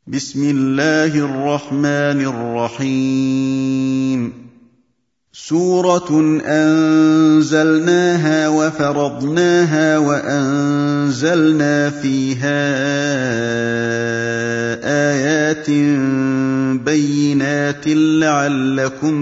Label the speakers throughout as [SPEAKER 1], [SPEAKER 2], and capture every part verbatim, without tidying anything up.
[SPEAKER 1] بسم الله الرحمن الرحيم سورة أنزلناها وفرضناها وأنزلنا فيها آيات بينات لعلكم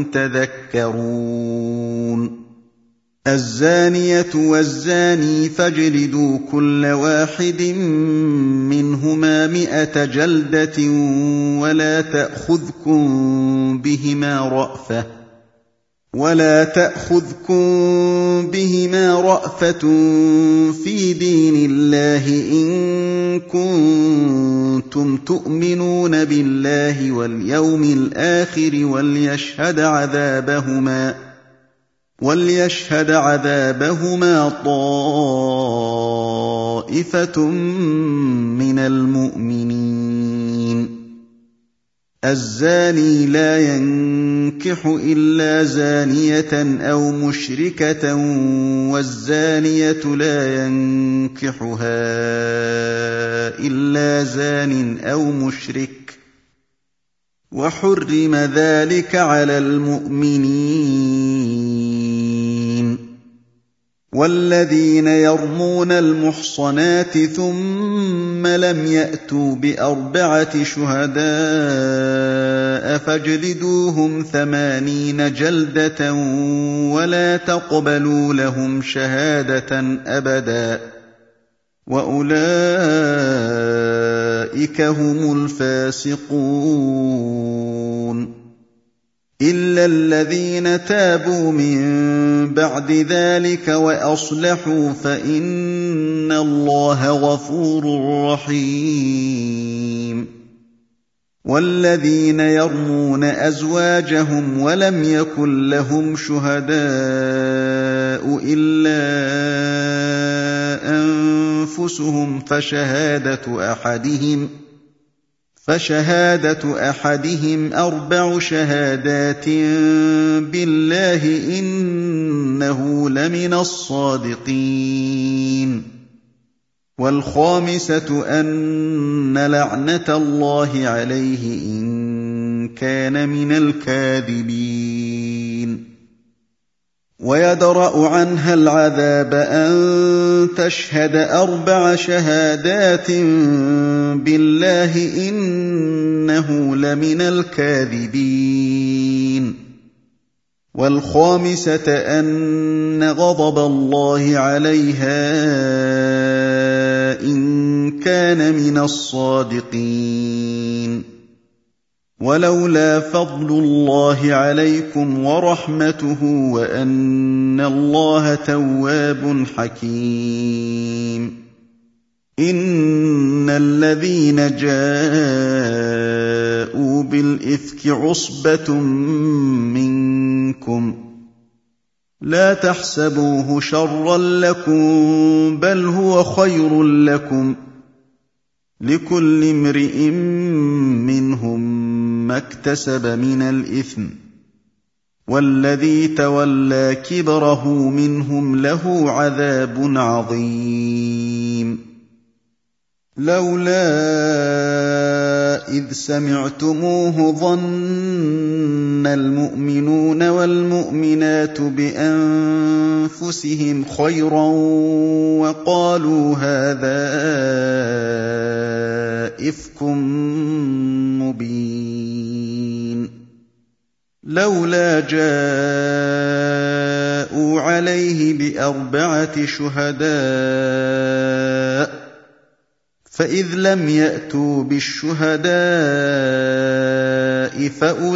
[SPEAKER 1] تذكرون الزانية والزاني فاجلدوا كل واحد منهما مئة جلدة ولا تأخذكم بهما رأفة ولا تأخذكم بهما رأفة في دين الله إن كنتم تؤمنون بالله واليوم الآخر وليشهد عذابهما وليشهد عذابهما طائفة من المؤمنين الزاني لا ينكح إلا زانية أو مشركة والزانية لا ينكحها إلا زان أو مشرك وحرم ذلك على المؤمنين والذين يرمون المحصنات ثم لم يأتوا بأربعة شهداء فاجلدوهم ثمانين جلدة ولا تقبلوا لهم شهادة أبدا وأولئك هم الفاسقون إلا الذين تابوا من بعد ذلك وأصلحوا فإن الله غفور رحيم والذين يرمون أزواجهم ولم يكن لهم شهداء إلا أنفسهم فشهادة أحدهم فشهادة أحدهم أربع شهادات بالله إنه لمن الصادقين والخامسة أن لعنة الله عليه إن كان من الكاذبين ويدرأ عنها العذاب أن تشهد أربع شهادات بالله إنه لمن الكاذبين والخامسة أن غضب الله عليها إن كان من الصادقين ولولا فضل الله عليكم ورحمته وأن الله تواب حكيم إن الذين جاءوا بالإفك عصبة منكم لا تحسبوه شرا لكم بل هو خير لكم لكل امرئ منهم ما اكتسب من الإثم والذي تولى كبره منهم له عذاب عظيم لولا إذ سمعتموه ظن المؤمنون والمؤمنات بأنفسهم خيرا وقالوا هذا إفك مبين لولا جاءوا عليه بأربعة شهداء فإذ لم يأتوا بالشهداء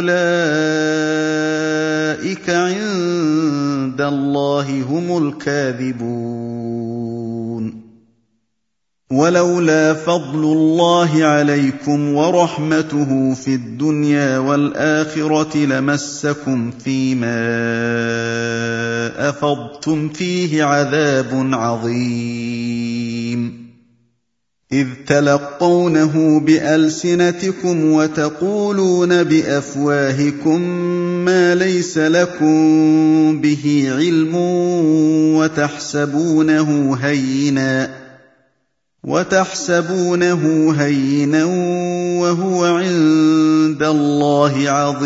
[SPEAKER 1] فأولئك عند الله هم الكاذبون ولولا فضل الله عليكم ورحمته في الدنيا والآخرة لمسكم فيما أفضتم فيه عذاب عظيم إذ تلقونه بألسنتكم وتقولون بأفواهكم ما ليس لكم به علم وتحسبونه هينا وتحسبونه هينا وهو عند الله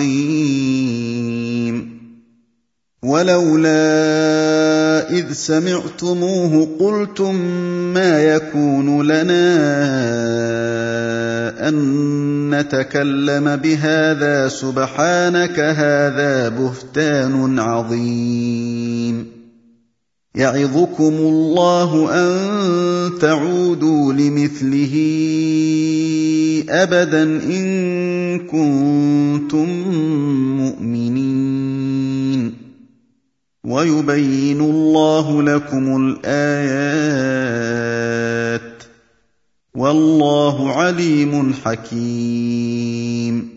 [SPEAKER 1] عظيم ولولا إذ سمعتموه قلتم ما يكون لنا أن نتكلم بهذا سبحانك هذا بهتان عظيم يعظكم الله أن تعودوا لمثله أبدا إن كنتم مؤمنين ويبين الله لكم الآيات والله عليم حكيم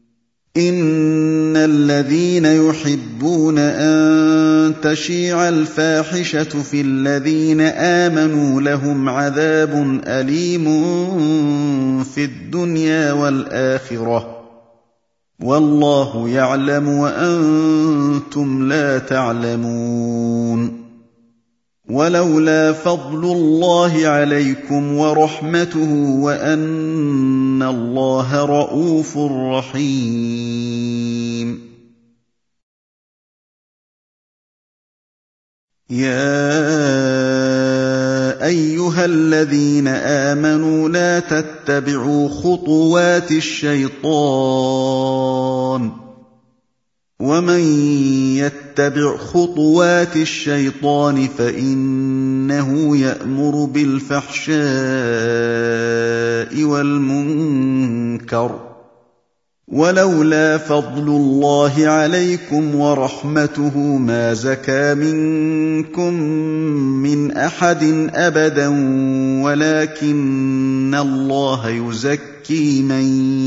[SPEAKER 1] إن الذين يحبون أن تشيع الفاحشة في الذين آمنوا لهم عذاب أليم في الدنيا والآخرة والله يعلم وأنتم لا تعلمون ولولا فضل الله عليكم ورحمته وأن الله رءوف رحيم يا أيها الذين آمنوا لا تتبعوا خطوات الشيطان ومن يتبع خطوات الشيطان فإنه يأمر بالفحشاء والمنكر ولولا فضل الله عليكم ورحمته ما زكى منكم من أحد أبدا ولكن الله يزكي من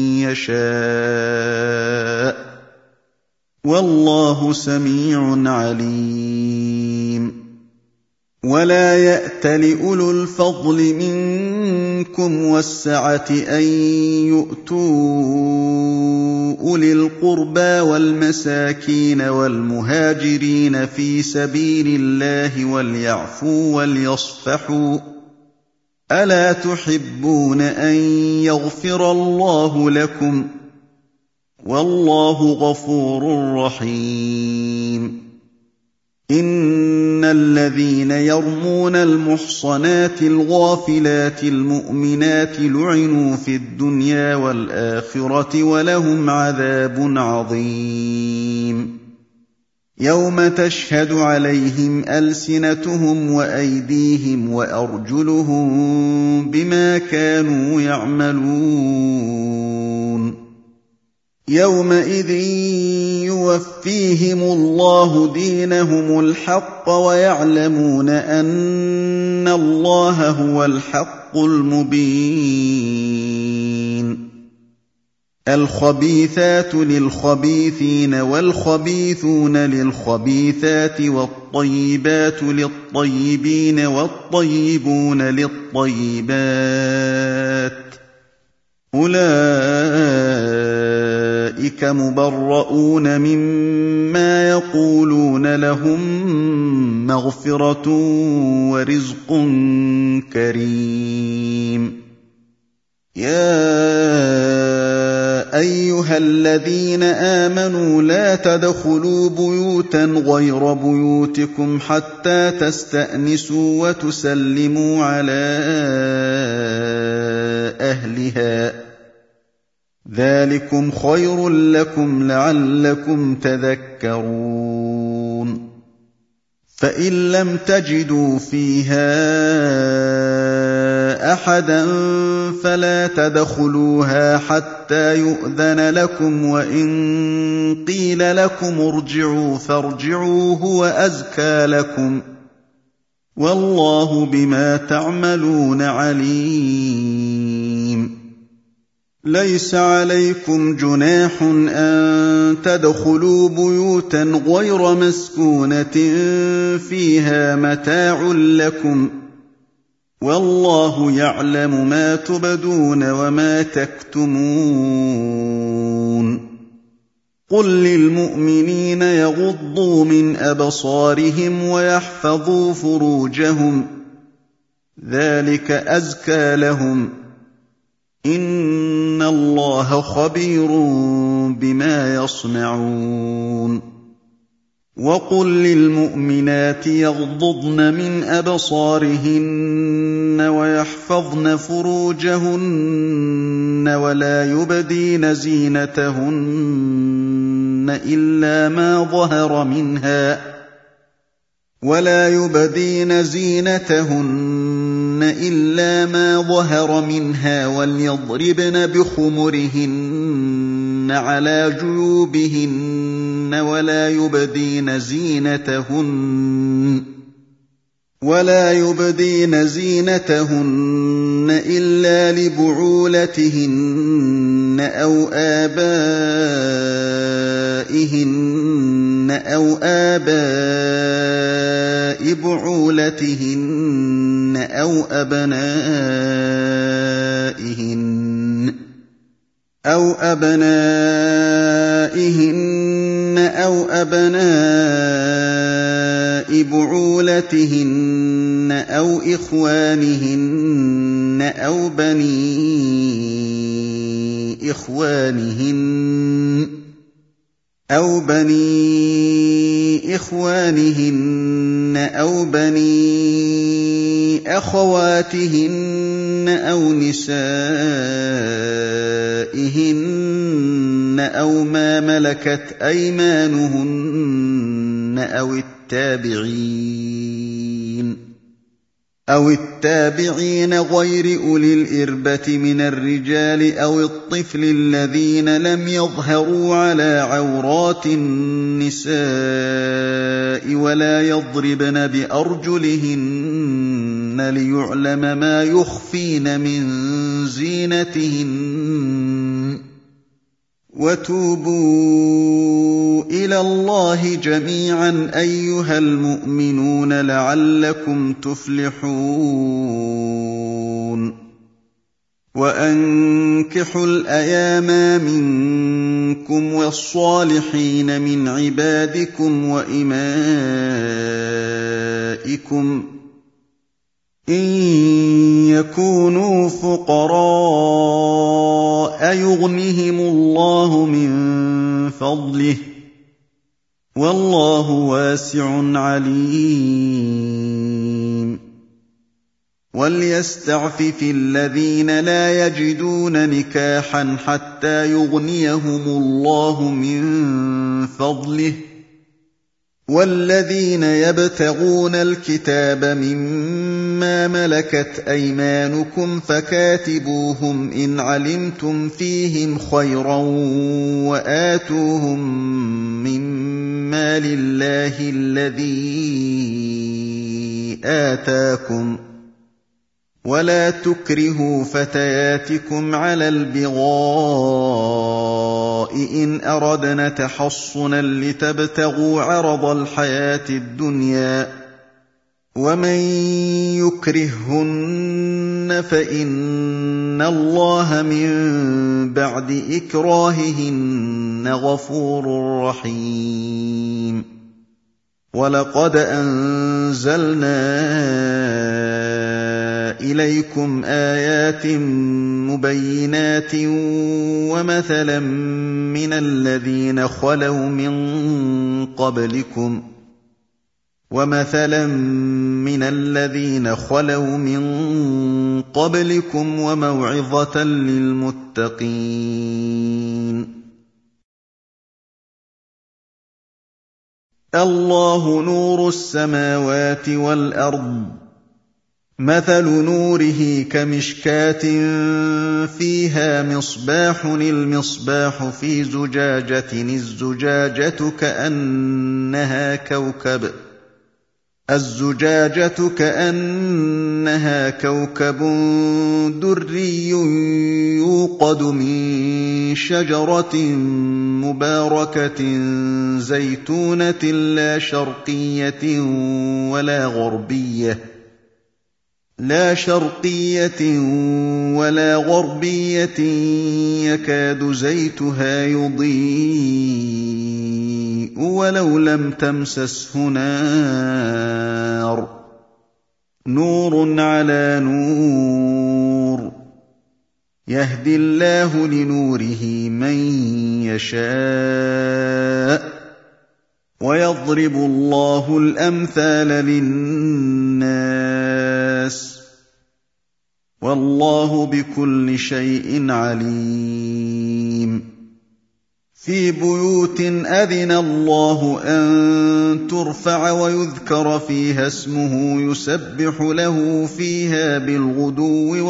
[SPEAKER 1] يشاء والله سميع عليم ولا يأتل أولو الفضل منكم والسعة أن يؤتوا أولي القربى والمساكين والمهاجرين في سبيل الله وليعفوا وليصفحوا ألا تحبون أن يغفر الله لكم والله غفور رحيم إن الذين يرمون المحصنات الغافلات المؤمنات لعنوا في الدنيا والآخرة ولهم عذاب عظيم يوم تشهد عليهم ألسنتهم وأيديهم وأرجلهم بما كانوا يعملون يومئذ يوفيهم الله دينهم الحق ويعلمون أن الله هو الحق المبين الخبيثات للخبيثين والخبيثون للخبيثات والطيبات للطيبين والطيبون للطيبات أولئك مبرؤون مما يقولون لهم مغفرة ورزق كريم يا أيها الذين آمنوا لا تدخلوا بيوتا غير بيوتكم حتى تستأنسوا وتسلموا على أهلها ذلكم خير لكم لعلكم تذكرون فإن لم تجدوا فيها أحدا فلا تدخلوها حتى يؤذن لكم وإن قيل لكم ارجعوا فارجعوا هو أزكى لكم والله بما تعملون عليم ليس عليكم جناح أن تدخلوا بيوتا غير مسكونة فيها متاع لكم والله يعلم ما تبدون وما تكتمون قل للمؤمنين يغضوا من أبصارهم ويحفظوا فروجهم ذلك أزكى لهم إن الله خبير بما يصنعون وقل للمؤمنات يغضضن من أبصارهن ويحفظن فروجهن ولا يبدين زينتهن إلا ما ظهر منها ولا يبدين زينتهن إلا ما ظهر منها وليضربن بخمرهن على جيوبهن ولا يبدين زينتهن ولا يبدين زينتهن إلا لبعولتهن أو آبائهن أو آباء بعولتهن أو أبنائهن أو أبنائهن أو أبناء بعولتهن أو إخوانهن أو بني إخوانهن أو بني إخوانهن أو بني أخواتهن أو نسائهن أو ما ملكت أيمانهن أو التابعين أو التابعين غير أولي الإربة من الرجال أو الطفل الذين لم يظهروا على عورات النساء ولا يضربن بأرجلهن ليعلم ما يخفين من زينتهن وتوبوا إلى الله جميعا أيها المؤمنون لعلكم تفلحون وأنكحوا الأيام منكم والصالحين من عبادكم وإمائكم إن يكونوا فقراء يغنهم الله من فضله والله واسع عليم وليستعفف الذين لا يجدون نكاحا حتى يغنيهم الله من فضله والذين يبتغون الكتاب مما ملكت أيمانكم فكاتبوهم إن علمتم فيهم خيرا وآتوهم مما لله الذي آتاكم ولا تكرهوا فتياتكم على البغاء إن أردنا تحصنا لتبتغوا عرض الحياة الدنيا ومن يكرههن فإن الله من بعد إكراههن غفور رحيم ولقد أنزلنا إليكم آيات مبينات ومثلا من الذين خلوا من قبلكم ومثلا من الذين خلوا من قبلكم وموعظة للمتقين الله نور السماوات والأرض مثل نوره كمشكاة فيها مصباح المصباح في زجاجة الزجاجة كأنها كوكب الزجاجة كأنها كوكب دري يوقد من شجرة مباركة زيتونة لا شرقية ولا غربية لا شرقية ولا غربية يكاد زيتها يضيء ولو لم تمسسه نار نُورٌ عَلَىٰ نُورٍ يَهْدِي اللَّهُ لِنُورِهِ مَن يَشَاءُ ۚ وَيَضْرِبُ اللَّهُ الْأَمْثَالَ لِلنَّاسِ ۗ وَاللَّهُ بِكُلِّ شَيْءٍ عَلِيمٌ فِي بُيُوتٍ أَذِنَ اللَّهُ أَن تُرْفَعَ وَيُذْكَرَ فِيهَا اسْمُهُ يُسَبِّحُ لَهُ فِيهَا بِالْغُدُوِّ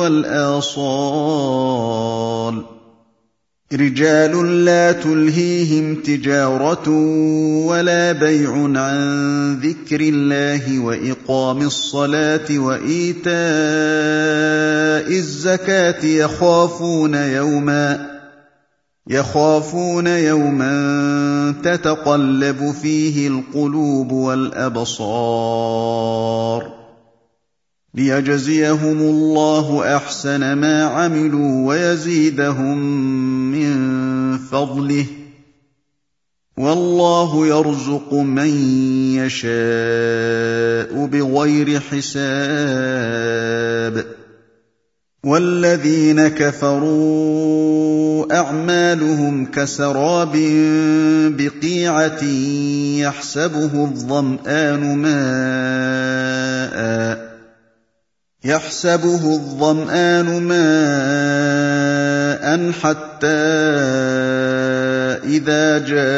[SPEAKER 1] وَالْآصَالِ رِجَالٌ لَّا تُلْهِيهِمْ تِجَارَةٌ وَلَا بَيْعٌ عَن ذِكْرِ اللَّهِ وَإِقَامِ الصَّلَاةِ وَإِيتَاءِ الزَّكَاةِ يَخَافُونَ يَوْمًا يَخَافُونَ يَوْمًا تَتَقَلَّبُ فِيهِ الْقُلُوبُ وَالْأَبْصَارُ لِيَجْزِيَهُمُ اللَّهُ أَحْسَنَ مَا عَمِلُوا وَيَزِيدَهُم مِّن فَضْلِهِ ۗ وَاللَّهُ يَرْزُقُ مَن يَشَاءُ بِغَيْرِ حِسَابٍ وَالَّذِينَ كَفَرُوا أَعْمَالُهُمْ كَسَرَابٍ بِقِيعَةٍ يَحْسَبُهُ الظَّمْآنُ مَاءً يَحْسَبُهُ الظَّمْآنُ مَاءً حَتَّىٰ إِذَا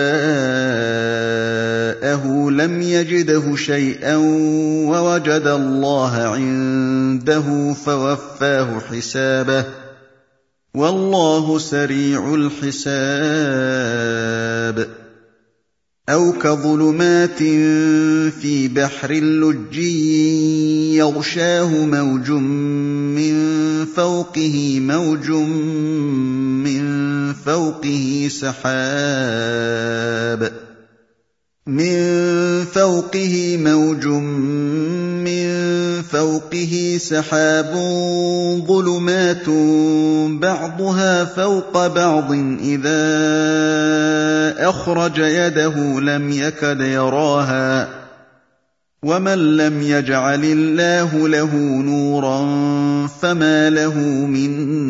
[SPEAKER 1] جَاءَهُ لَمْ يَجِدْهُ شَيْئًا وَوَجَدَ اللَّهَ عِندَهُ فَوَفَّاهُ حِسَابَهُ ۗ وَاللَّهُ سَرِيعُ الْحِسَابِ أَوْ كَظُلُمَاتٍ فِي بَحْرٍ لُّجِّيٍّ يَغْشَاهُ مَوْجٌ مِّن فَوْقِهِ مَوْجٌ مِّن فَوْقِهِ سَحَابٌ مِّن فَوْقِهِ مَوْجٌ مِّن فَوْقِهِ سَحَابٌ ظُلُمَاتٌ بَعْضُهَا فَوْقَ بَعْضٍ إِذَا أَخْرَجَ يَدَهُ لَمْ يَكَدْ يَرَاهَا ۗ وَمَن لَّمْ يَجْعَلِ اللَّهُ لَهُ نُورًا فَمَا لَهُ مِن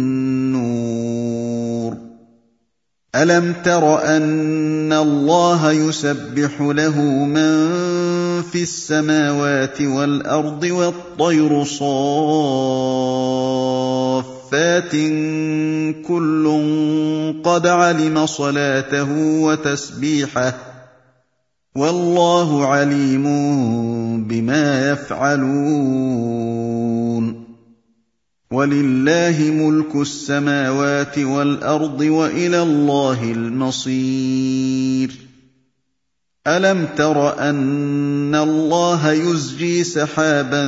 [SPEAKER 1] نُّورٍ أَلَمْ تَرَ أَنَّ اللَّهَ يُسَبِّحُ لَهُ مَن فِي السَّمَاوَاتِ وَالْأَرْضِ وَالطَّيْرُ صَافَّاتٍ كُلٌّ قَدْ عَلِمَ صَلَاتَهُ وَتَسْبِيحَهُ ۗ وَاللَّهُ عَلِيمٌ بِمَا يَفْعَلُونَ وَلِلَّهِ مُلْكُ السَّمَاوَاتِ وَالْأَرْضِ وَإِلَى اللَّهِ الْمَصِيرُ أَلَمْ تَرَ أَنَّ اللَّهَ يُزْجِي سَحَابًا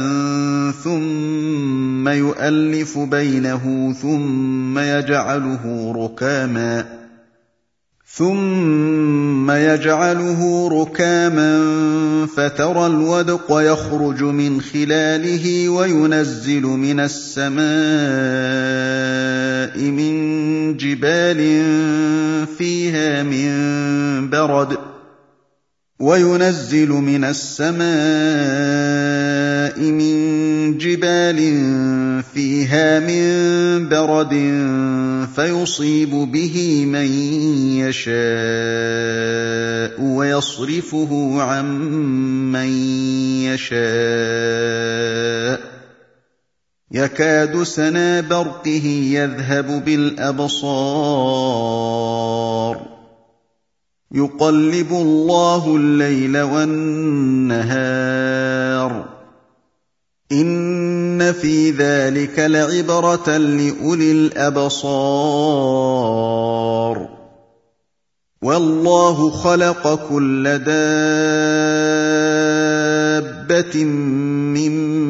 [SPEAKER 1] ثُمَّ يُؤَلِّفُ بَيْنَهُ ثُمَّ يَجْعَلُهُ رُكَامًا ثُمَّ يَجْعَلُهُ رُكَامًا فَتَرَى الْوَدْقَ يَخْرُجُ مِنْ خِلَالِهِ وَيُنَزِّلُ مِنَ السَّمَاءِ مِن جِبَالٍ فِيهَا مِن بَرَدٍ وَيُنَزِّلُ مِنَ السَّمَاءِ مِن جِبَالٍ فِيهَا مِن بَرَدٍ فَيُصِيبُ بِهِ مَن يَشَاءُ وَيَصْرِفُهُ عَن مَّن يَشَاءُ يَكَادُ سَنَا بَرْقِهِ يَذْهَبُ بِالْأَبْصَارِ يُقَلِّبُ اللَّهُ اللَّيْلَ وَالنَّهَارَ إِنَّ فِي ذَلِكَ لَعِبْرَةً لِّأُولِي الْأَبْصَارِ وَاللَّهُ خَلَقَ كُلَّ دَابَّةٍ مِّن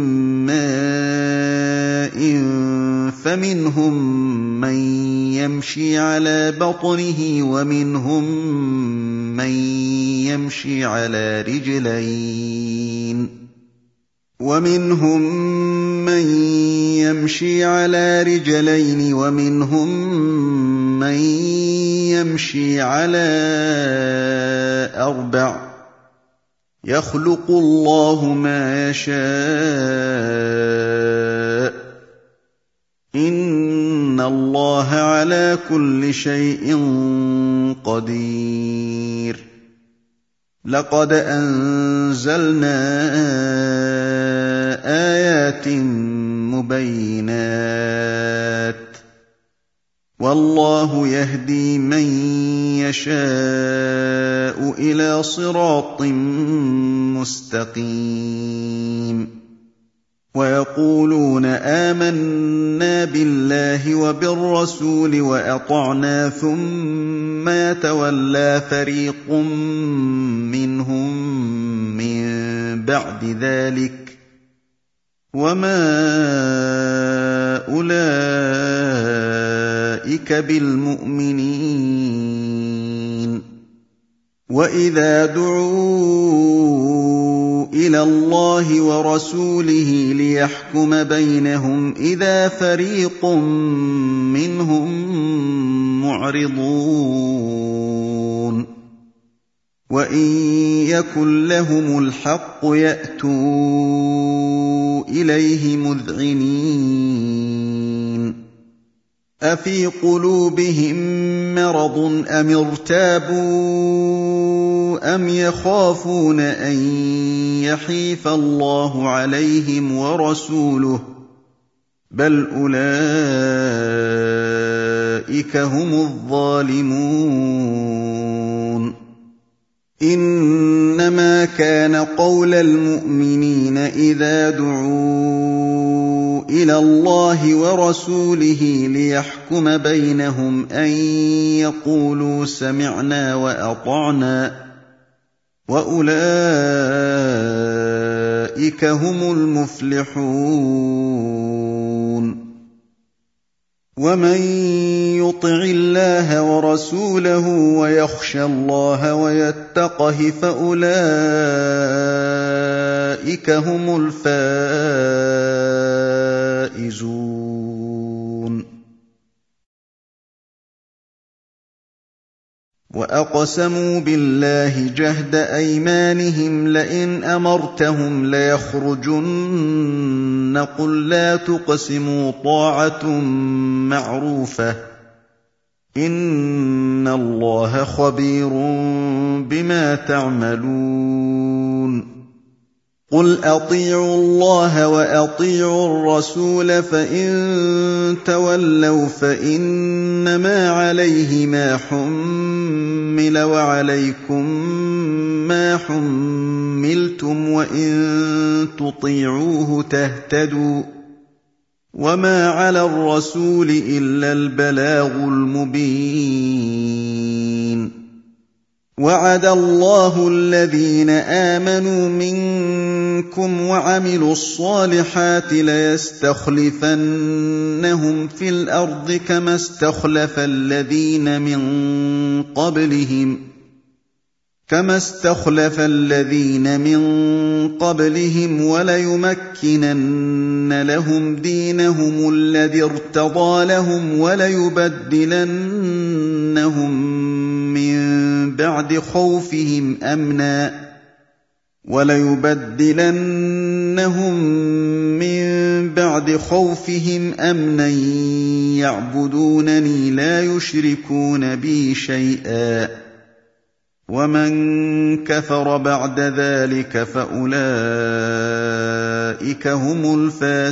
[SPEAKER 1] مَّاءٍ فَمِنْهُم مَّن يَمْشِي عَلَىٰ بَطْنِهِ وَمِنْهُم مَّن يَمْشِي عَلَىٰ رِجْلَيْنِ وَمِنْهُم مَّن يَمْشِي عَلَىٰ رِجْلَيْنِ وَمِنْهُم مَّن يَمْشِي عَلَىٰ أَرْبَعٍ ۚ يَخْلُقُ اللَّهُ مَا يَشَاءُ ۚ إِنَّ اللَّهَ عَلَىٰ كُلِّ شَيْءٍ قَدِيرٌ لَقَدْ أَنزَلْنَا آيَاتٍ مُّبَيِّنَاتٍ ۚ وَاللَّهُ يَهْدِي مَن يَشَاءُ إِلَىٰ صِرَاطٍ مُّسْتَقِيمٍ وَيَقُولُونَ آمَنَّا بِاللَّهِ وَبِالرَّسُولِ وَأَطَعْنَا ثُمَّ يَتَوَلَّىٰ فَرِيقٌ مِّنْهُم مِّن بَعْدِ ذَٰلِكَ ۚ وَمَا أُولَٰئِكَ بِالْمُؤْمِنِينَ وَإِذَا دُعُوا إِلَى اللَّهِ وَرَسُولِهِ لِيَحْكُمَ بَيْنَهُمْ إِذَا فَرِيقٌ مِّنْهُم مُّعْرِضُونَ وَإِن يَكُن لَّهُمُ الْحَقُّ يَأْتُوا إِلَيْهِ مُذْعِنِينَ أَفِي قُلُوبِهِم مَّرَضٌ أَمِ ارْتَابُوا أَمْ يَخَافُونَ أَن يَحِيفَ اللَّهُ عَلَيْهِمْ وَرَسُولُهُ ۚ بَلْ أُولَٰئِكَ هُمُ الظَّالِمُونَ إِنَّمَا كَانَ قَوْلَ الْمُؤْمِنِينَ إِذَا دُعُوا إِلَى اللَّهِ وَرَسُولِهِ لِيَحْكُمَ بَيْنَهُمْ أَن يَقُولُوا سَمِعْنَا وَأَطَعْنَا ۚ وَأُولَٰئِكَ هُمُ الْمُفْلِحُونَ وَمَن يُطِعِ اللَّهَ وَرَسُولَهُ وَيَخْشَ اللَّهَ وَيَتَّقْهِ فَأُولَٰئِكَ هُمُ الْفَائِزُونَ وَأَقْسَمُوا بِاللَّهِ جَهْدَ أَيْمَانِهِمْ لَئِنْ أَمَرْتَهُمْ لَيَخْرُجُنَّ قُل لَّا تُقْسِمُوا طَاعَةٌ مَّعْرُوفَةٌ ۚ إِنَّ اللَّهَ خَبِيرٌ بِمَا تَعْمَلُونَ قُلْ أَطِيعُوا اللَّهَ وَأَطِيعُوا الرَّسُولَ ۖ فَإِن تَوَلَّوْا فَإِنَّمَا عَلَيْهِ مَا حُمِّلَ وَعَلَيْكُم مَّا حُمِّلْتُمْ ۖ وَإِن تُطِيعُوهُ تَهْتَدُوا ۚ وَمَا عَلَى الرَّسُولِ إِلَّا الْبَلَاغُ الْمُبِينُ وَعَدَ اللَّهُ الَّذِينَ آمَنُوا مِنكُمْ وَعَمِلُوا الصَّالِحَاتِ لَيَسْتَخْلِفَنَّهُمْ فِي الْأَرْضِ كَمَا اسْتَخْلَفَ الَّذِينَ مِن قَبْلِهِمْ كما استخلف الذين من قبلهم وليمكنن لهم دينهم الذي ارتضى لهم وليبدلنهم من بعد خوفهم أمنا وليبدلنهم من بعد خوفهم أمنا يعبدونني لا يشركون بي شيئا ومن كفر بعد ذلك فأولئك هم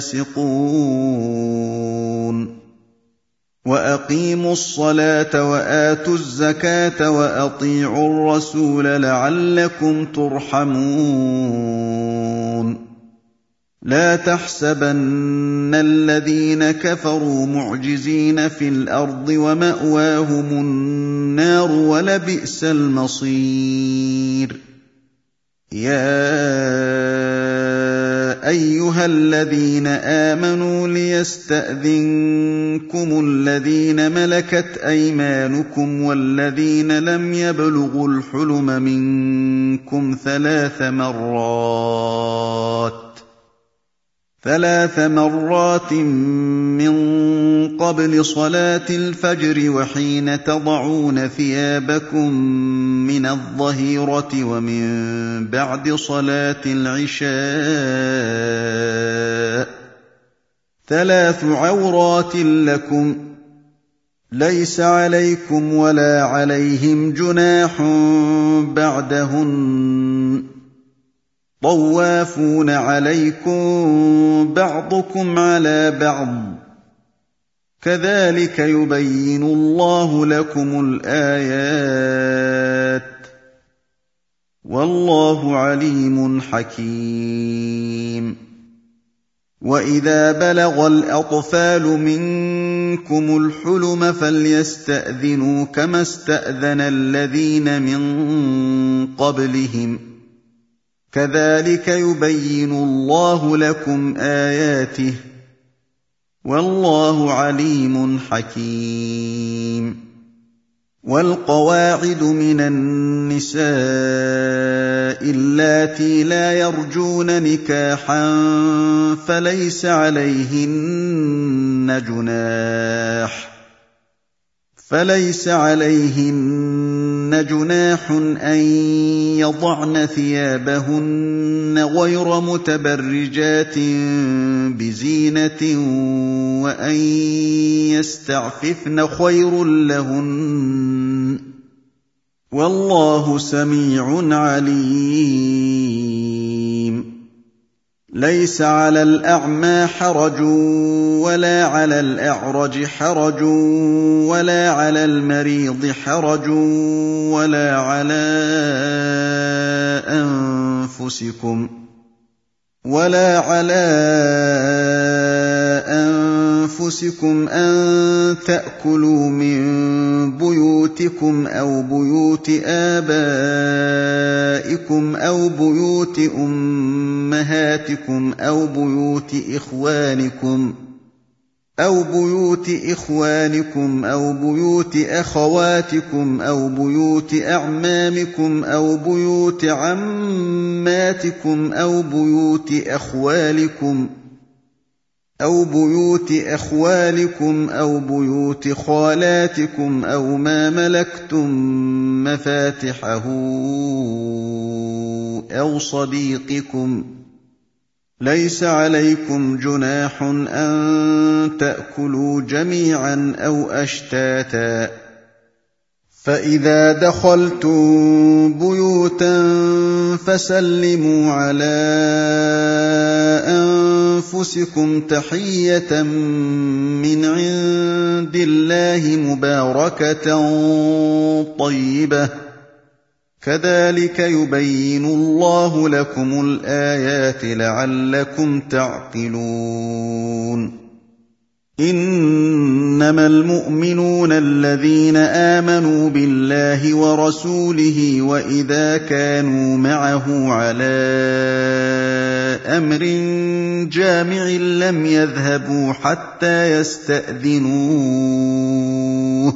[SPEAKER 1] الفاسقون وأقيموا الصلاة وآتوا الزكاة وأطيعوا الرسول لعلكم ترحمون لا تحسبن الذين كفروا معجزين في الأرض ومأواهم النار ولبئس المصير يا أيها الذين آمنوا ليستأذنكم الذين ملكت أيمانكم والذين لم يبلغوا الحلم منكم ثلاث مرات ثلاث مرات من قبل صلاة الفجر وحين تضعون ثيابكم من الظهيرة ومن بعد صلاة العشاء ثلاث عورات لكم ليس عليكم ولا عليهم جناح بعدهن طوافون عليكم بعضكم على بعض كذلك يبين الله لكم الآيات والله عليم حكيم وإذا بلغ الأطفال منكم الحلم فليستأذنوا كما استأذن الذين من قبلهم كذلك يبين الله لكم آياته والله عليم حكيم والقواعد من النساء اللاتي لا يرجون نكاحا فليس عليهن جناح فليس عليهن جناح أن يضعن ثيابهن غير متبرجات بزينة وأن يستعففن خير لهن والله سميع عليم ليس على الأعمى حرج ولا على الأعرج حرج ولا على المريض حرج ولا على أنفسكم ولا على أنفسكم أن تأكلوا من بيوتكم أو بيوت آبائكم أو بيوت أمهاتكم أو بيوت إخوانكم أو بيوت إخوانكم أو بيوت أخواتكم أو بيوت أعمامكم أو بيوت عماتكم أو بيوت أخوالكم أو بيوت أخوالكم أو بيوت خالاتكم أو ما ملكتم مفاتحه أو صديقكم ليس عليكم جناح أن تأكلوا جميعا أو أشتاتا فإذا دخلتم بيوتا فسلموا على أنفسكم تحية من عند الله مباركة طيبة كذلك يبين الله لكم الآيات لعلكم تعقلون إنما المؤمنون الذين آمنوا بالله ورسوله وإذا كانوا معه على أمر جامع لم يذهبوا حتى يستأذنوه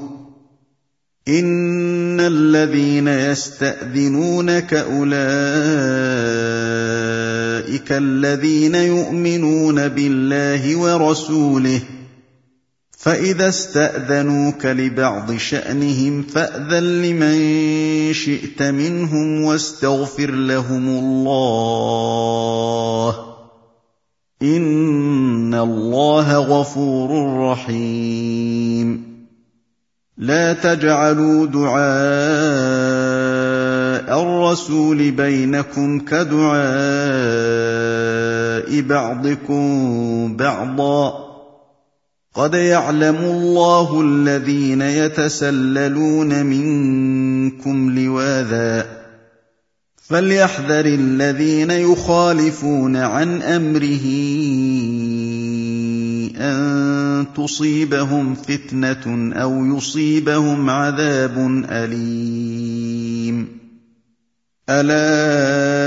[SPEAKER 1] إن الذين يستأذنونك أولئك الذين يؤمنون بالله ورسوله فإذا استأذنوك لبعض شأنهم فأذن لمن شئت منهم واستغفر لهم الله إن الله غفور رحيم لا تجعلوا دعاء الرسول بينكم كدعاء بعضكم بعضا قد يعلم الله الذين يتسللون منكم لواذا فليحذر الذين يخالفون عن أمره أن تصيبهم فتنة أو يصيبهم عذاب أليم ألا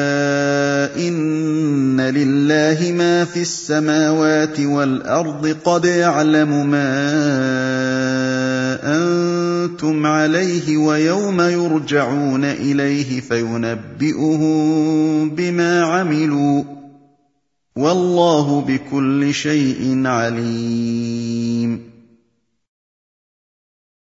[SPEAKER 1] إن لله ما في السماوات والأرض قد يعلم ما أنتم عليه ويوم يرجعون إليه فينبئهم بما عملوا وَاللَّهُ بِكُلِّ شَيْءٍ عَلِيمٌ